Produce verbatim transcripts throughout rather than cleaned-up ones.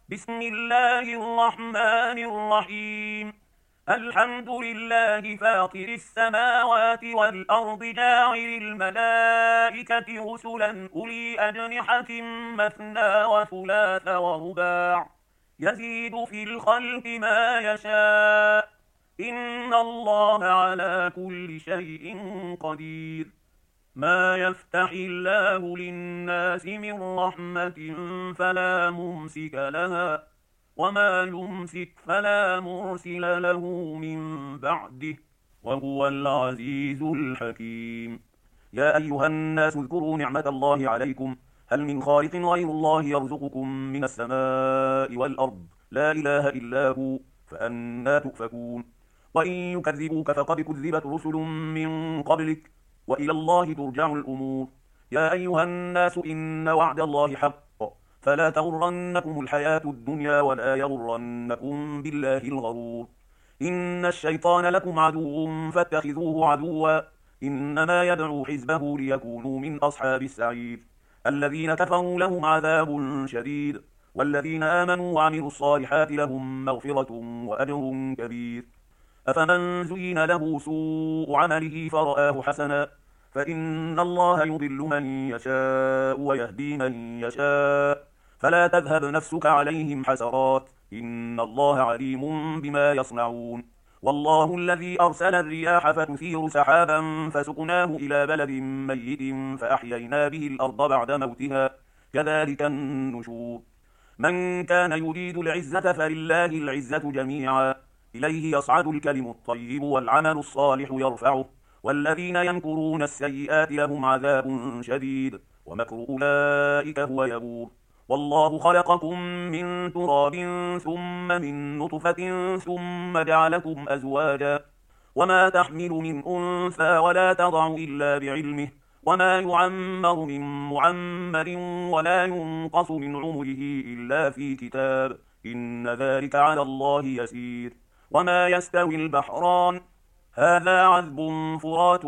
بسم الله الرحمن الرحيم. الحمد لله فاطر السماوات والأرض جاعل الملائكة رسلا أولي أجنحة مثنى وثلاث ورباع يزيد في الخلق ما يشاء إن الله على كل شيء قدير. ما يفتح الله للناس من رحمة فلا ممسك لها وما يمسك فلا مرسل له من بعده وهو العزيز الحكيم. يا أيها الناس اذكروا نعمة الله عليكم هل من خالق غير الله يرزقكم من السماء والأرض لا إله إلا هو فأنى تؤفكون. وإن يكذبوك فقد كذبت رسل من قبلك وإلى الله ترجع الأمور. يا أيها الناس إن وعد الله حق فلا تغرنكم الحياة الدنيا ولا يغرنكم بالله الغرور. إن الشيطان لكم عدو فاتخذوه عدوا إنما يدعو حزبه ليكونوا من أصحاب السعير. الذين كفروا لهم عذاب شديد والذين آمنوا وعملوا الصالحات لهم مغفرة وأجر كبير. أفمن زين له سوء عمله فرآه حسنا فإن الله يضل من يشاء ويهدي من يشاء فلا تذهب نفسك عليهم حسرات إن الله عليم بما يصنعون. والله الذي أرسل الرياح فتثير سحابا فسقناه إلى بلد ميت فأحيينا به الأرض بعد موتها كذلك النشور. من كان يريد العزة فلله العزة جميعا إليه يصعد الكلم الطيب والعمل الصالح يرفعه والذين يمكرون السيئات لهم عذاب شديد ومكر أولئك هو يبور. والله خلقكم من تراب ثم من نطفة ثم جعلكم أزواجا وما تحمل من أنثى ولا تضع إلا بعلمه وما يعمر من معمر ولا ينقص من عمره إلا في كتاب إن ذلك على الله يسير. وما يستوي البحران هذا عذب فرات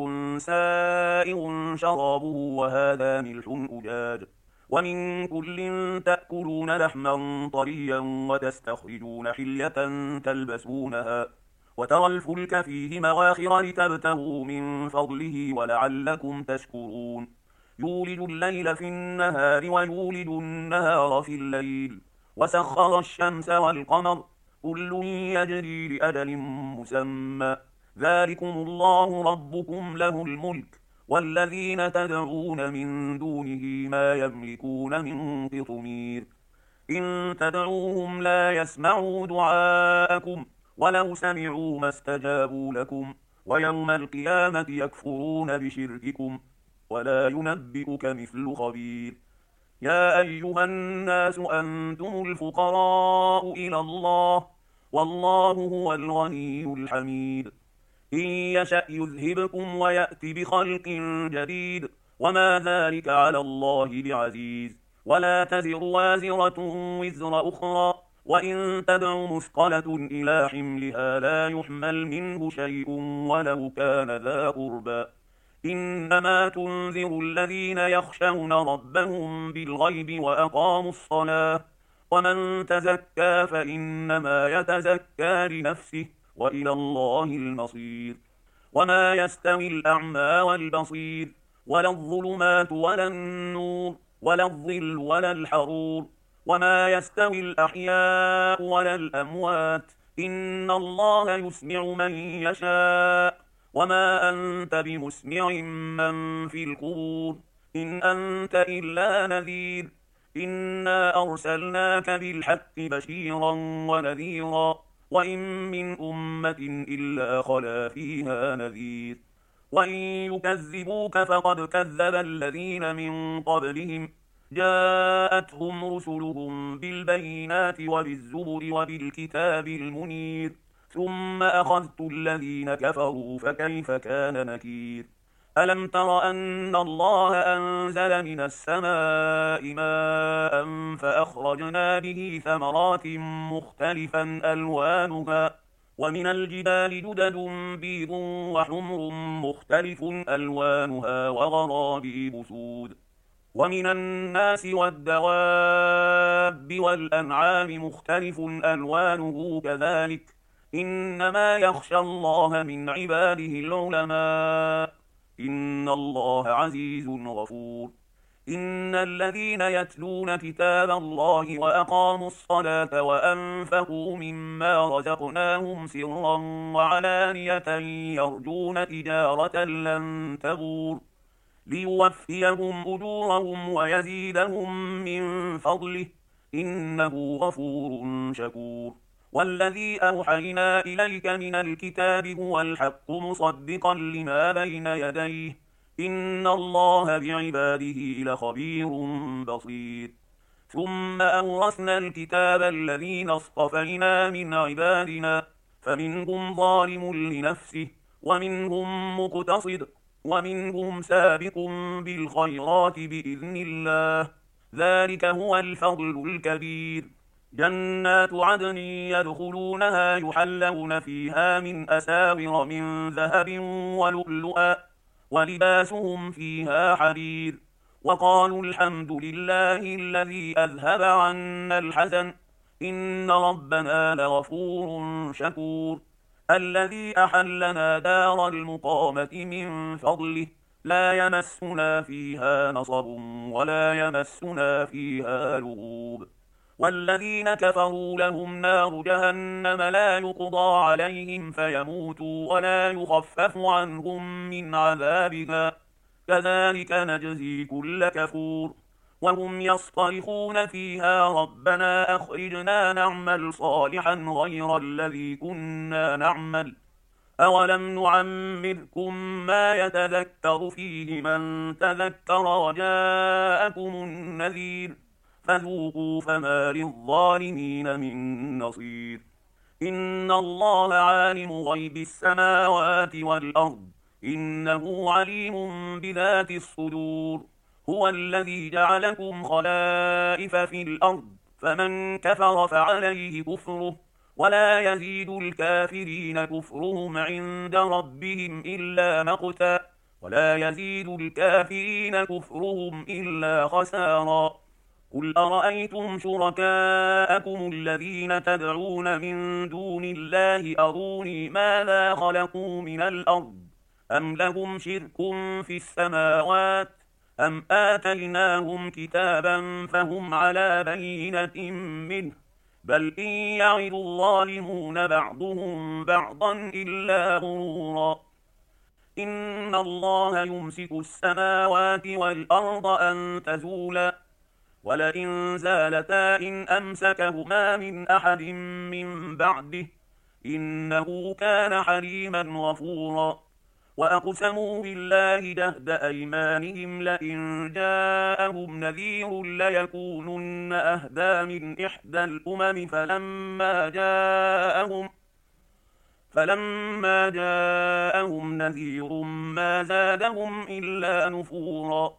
سائغ شرابه وهذا ملح أجاج ومن كل تأكلون لحما طريا وتستخرجون حلية تلبسونها وترى الفلك فيه مواخر لتبتغوا من فضله ولعلكم تشكرون. يولج الليل في النهار ويولج النهار في الليل وسخر الشمس والقمر كل يجري لأجل مسمى ذلكم الله ربكم له الملك والذين تدعون من دونه ما يملكون من قطمير. إن تدعوهم لا يسمعوا دعاءكم ولو سمعوا ما استجابوا لكم ويوم القيامة يكفرون بشرككم ولا ينبئك مثل خبير. يا أيها الناس أنتم الفقراء إلى الله والله هو الغني الحميد. إن يشأ يذهبكم ويأتي بخلق جديد وما ذلك على الله بعزيز. ولا تزر وازرة وزر أخرى وإن تدع مثقلة إلى حملها لا يحمل منه شيء ولو كان ذا قربى إنما تنذر الذين يخشون ربهم بالغيب وأقاموا الصلاة ومن تزكى فإنما يتزكى لنفسه وإلى الله المصير. وما يستوي الأعمى والبصير ولا الظلمات ولا النور ولا الظل ولا الحرور وما يستوي الأحياء ولا الأموات إن الله يسمع من يشاء وما أنت بمسمع من في القبور إن أنت إلا نذير. إنا أرسلناك بالحق بشيرا ونذيرا وإن من أمة إلا خلا فيها نذير. وإن يكذبوك فقد كذب الذين من قبلهم جاءتهم رسلهم بالبينات وبالزبر وبالكتاب المنير ثم أخذت الذين كفروا فكيف كان نكير. ألم تر أن الله أنزل من السماء ماء فأخرجنا به ثمرات مختلفا ألوانها ومن الجبال جدد بيض وحمر مختلف ألوانها وغرابيب سود ومن الناس والدواب والأنعام مختلف ألوانه كذلك إنما يخشى الله من عباده العلماء إن الله عزيز غفور إن الذين يتلون كتاب الله وأقاموا الصلاة وأنفقوا مما رزقناهم سرا وعلانية يرجون تجارة لن تبور ليوفيهم أجورهم ويزيدهم من فضله إنه غفور شكور والذي أوحينا إليك من الكتاب هو الحق مصدقا لما بين يديه إن الله بعباده لخبير بصير ثم أورثنا الكتاب الذين اصطفينا من عبادنا فمنهم ظالم لنفسه ومنهم مقتصد ومنهم سابق بالخيرات بإذن الله ذلك هو الفضل الكبير جنات عدن يدخلونها يحلون فيها من أساور من ذهب ولؤلؤا ولباسهم فيها حرير وقالوا الحمد لله الذي أذهب عنا الحزن إن ربنا لغفور شكور الذي أحلنا دار المقامة من فضله لا يمسنا فيها نصب ولا يمسنا فيها لغوب والذين كفروا لهم نار جهنم لا يقضى عليهم فيموتوا ولا يخفف عنهم من عذابها كذلك نجزي كل كفور وهم يصطرخون فيها ربنا أخرجنا نعمل صالحا غير الذي كنا نعمل أولم نعمركم ما يتذكر فيه من تذكر وجاءكم النذير فذوقوا فما للظالمين من نصير إن الله عالم غيب السماوات والأرض إنه عليم بذات الصدور هو الذي جعلكم خلائف في الأرض فمن كفر فعليه كفره ولا يزيد الكافرين كفرهم عند ربهم إلا مقتا ولا يزيد الكافرين كفرهم إلا خسارا قل أرأيتم شركاءكم الذين تدعون من دون الله أروني ماذا خلقوا من الأرض أم لهم شرك في السماوات أم آتيناهم كتابا فهم على بينة منه بل إن يعد الظالمون بعضهم بعضا إلا غرورا إن الله يمسك السماوات والأرض أن تزولا ولئن زالتا إن أمسكهما من أحد من بعده إنه كان حليما غفورا وأقسموا بالله جهد أيمانهم لئن جاءهم نذير ليكونن أهدى من إحدى الأمم فلما جاءهم فلما جاءهم نذير ما زادهم إلا نفورا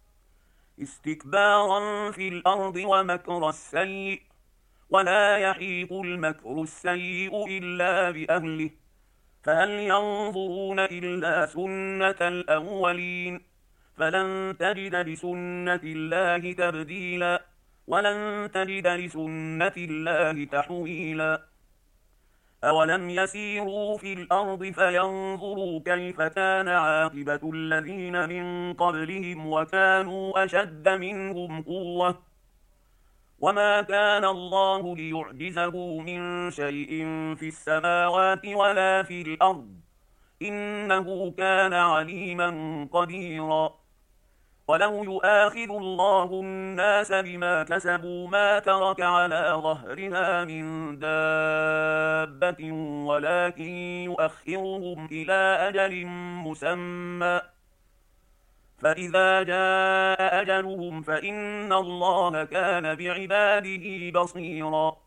استكبارا في الأرض ومكر السيء ولا يحيق المكر السيء إلا بأهله فهل ينظرون إلا سنة الأولين فلن تجد لسنة الله تبديلا ولن تجد لسنة الله تحويلا أولم يسيروا في الأرض فينظروا كيف كان عاقبة الذين من قبلهم وكانوا أشد منهم قوة وما كان الله ليعجزه من شيء في السماوات ولا في الأرض إنه كان عليما قديرا ولو يؤاخذ الله الناس بما كسبوا ما ترك على ظهرها من دابة ولكن يؤخرهم إلى أجل مسمى فإذا جاء أجلهم فإن الله كان بعباده بصيرا